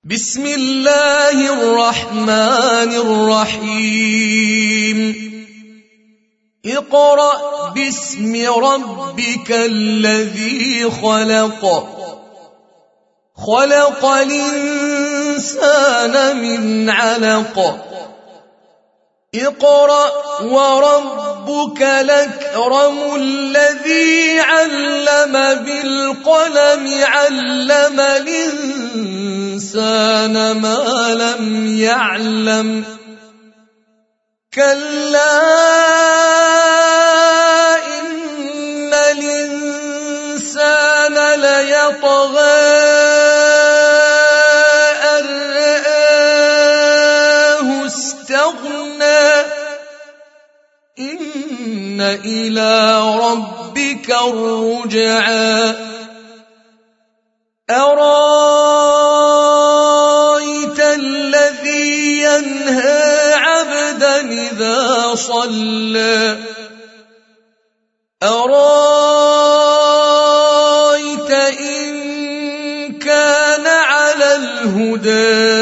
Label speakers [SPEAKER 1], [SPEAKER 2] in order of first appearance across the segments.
[SPEAKER 1] بسم الله الرحمن الرحيم اقرأ باسم ربك الذي خلق خلق الإنسان من علق اقرأ وربك الأكرم الذي علم بالقلم علم الإنسان ما لم يعلم كلا إن الإنسان ليطغى أن رآه استغنى إن إلى ربك الرجعى أرأيت الذي ينهى عبدا إذا صلى أرأيت إن كان على الهدى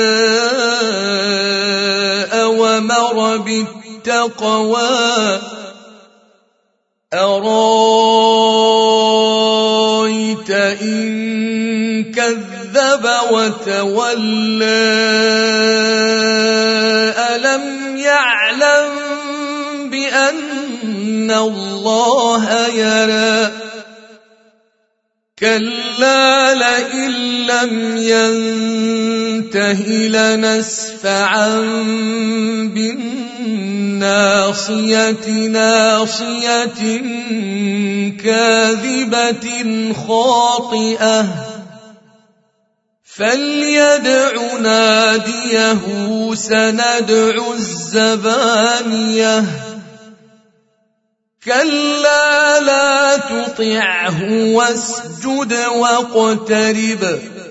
[SPEAKER 1] أوامر بالتقوى أرأيت إن كذب وتولى ألم يعلم بأن الله يرى كلا لئن لم ينته لنسفعا بالناصية ناصية كاذبة خاطئة فليدع ناديه سندع الزبانية كلا لا تطعه واسجد واقترب